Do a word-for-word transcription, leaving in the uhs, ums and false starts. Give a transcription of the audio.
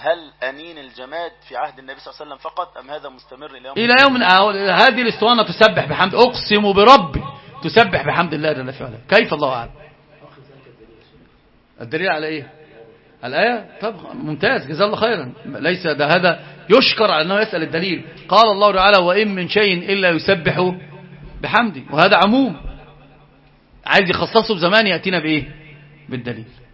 هل أنين الجماد في عهد النبي صلى الله عليه وسلم فقط أم هذا مستمر إلى يوم إلى يوم هذه الاسطوانة تسبح بحمد، أقسم بربي تسبح بحمد الله جل وعلا. كيف؟ الله أعلم. الدليل على إيه؟ الآية. طب ممتاز، جزاه الله خيرا. ليس ده هذا يشكر على أنه يسأل الدليل. قال الله تعالى وإن من شيء إلا يسبح بحمده، وهذا عموم، عايز يخصصه بزمان يأتينا بإيه؟ بالدليل.